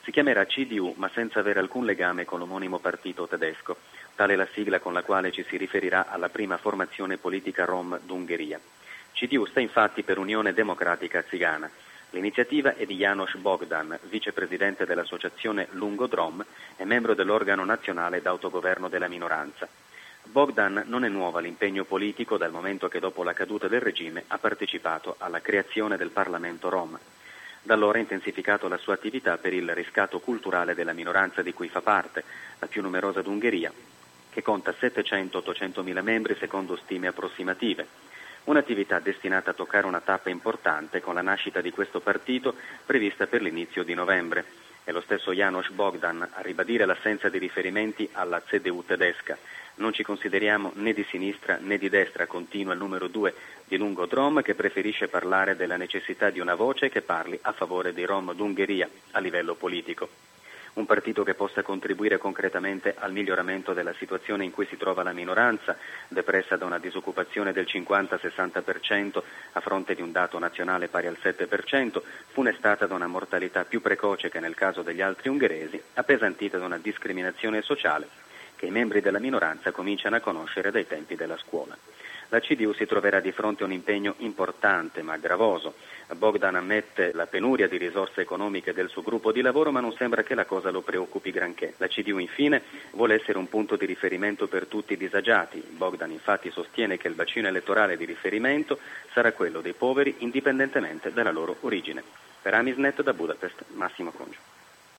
Si chiamerà CDU ma senza avere alcun legame con l'omonimo partito tedesco. Tale è la sigla con la quale ci si riferirà alla prima formazione politica rom d'Ungheria. CDU sta infatti per Unione Democratica Zigana. L'iniziativa è di János Bogdan, vicepresidente dell'associazione Lungo-Drom e membro dell'organo nazionale d'autogoverno della minoranza. Bogdan non è nuovo all'impegno politico dal momento che dopo la caduta del regime ha partecipato alla creazione del Parlamento Rom. Da allora ha intensificato la sua attività per il riscatto culturale della minoranza di cui fa parte, la più numerosa d'Ungheria, che conta 700-800 mila membri secondo stime approssimative. Un'attività destinata a toccare una tappa importante con la nascita di questo partito prevista per l'inizio di novembre. È lo stesso János Bogdan a ribadire l'assenza di riferimenti alla CDU tedesca. Non ci consideriamo né di sinistra né di destra, continua il numero 2 di Lungo-Drom, che preferisce parlare della necessità di una voce che parli a favore dei Rom d'Ungheria a livello politico. Un partito che possa contribuire concretamente al miglioramento della situazione in cui si trova la minoranza, depressa da una disoccupazione del 50-60% a fronte di un dato nazionale pari al 7%, funestata da una mortalità più precoce che nel caso degli altri ungheresi, appesantita da una discriminazione sociale che i membri della minoranza cominciano a conoscere dai tempi della scuola. La CDU si troverà di fronte a un impegno importante ma gravoso. Bogdan ammette la penuria di risorse economiche del suo gruppo di lavoro, ma non sembra che la cosa lo preoccupi granché. La CDU infine vuole essere un punto di riferimento per tutti i disagiati. Bogdan infatti sostiene che il bacino elettorale di riferimento sarà quello dei poveri indipendentemente dalla loro origine. Per Amisnet da Budapest, Massimo Congio.